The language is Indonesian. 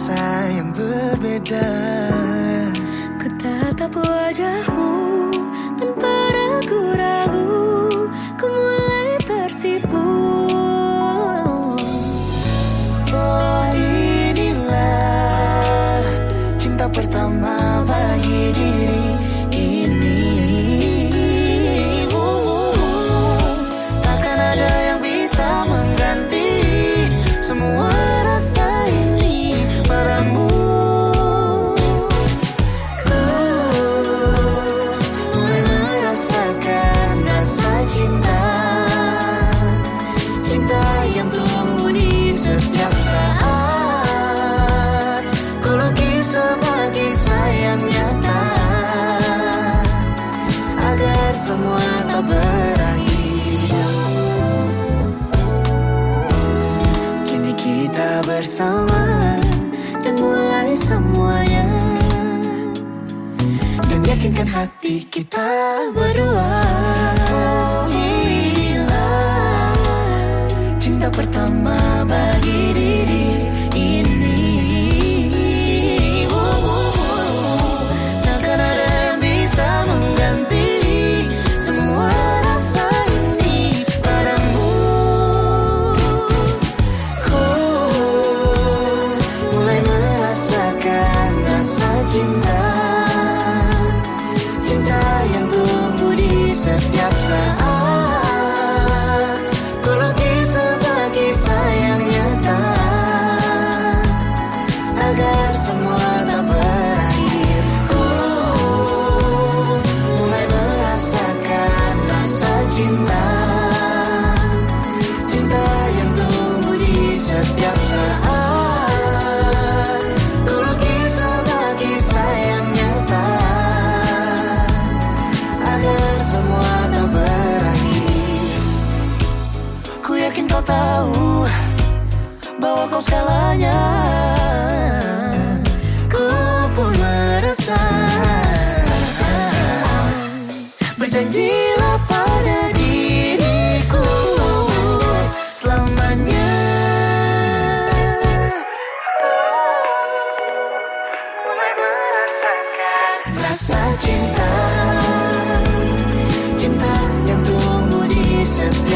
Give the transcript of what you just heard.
rasa yang berbeda. Ku tatap wajahmu tanpa ragu-ragu, ku mulai tersipu. Oh, inilah cinta pertama bagi diri ini. Takkan ada yang bisa mengganti semua rasa ini padamu. Ku mulai merasakan rasa cinta, cinta yang tumbuh di setiap saat. Ku lukis sebagai sayang nyata agar semua tak berakhir. Kini kita bersama dan mulai semuanya, dan yakinkan hati kita berdua. Oh, inilah cinta pertama bagi diri ini. Takkan ada yang bisa mengganti semua rasa ini padamu. Ku mulai merasakan rasa cinta, cinta yang tumbuh di setiap saat. Ku lukis sebagai sayang nyata agar semua tak berakhir. Ku mulai merasakan rasa cinta, cinta yang tumbuh di setiap saat. Ku lukis sebagai sayang nyata agar semua tak berakhir. Ku yakin kau tahu bahwa kau segalanya. Ku pun merasa. Berjanjilah pada diriku selamanya. Mulai merasakan rasa cinta, cinta yang tumbuh di setiap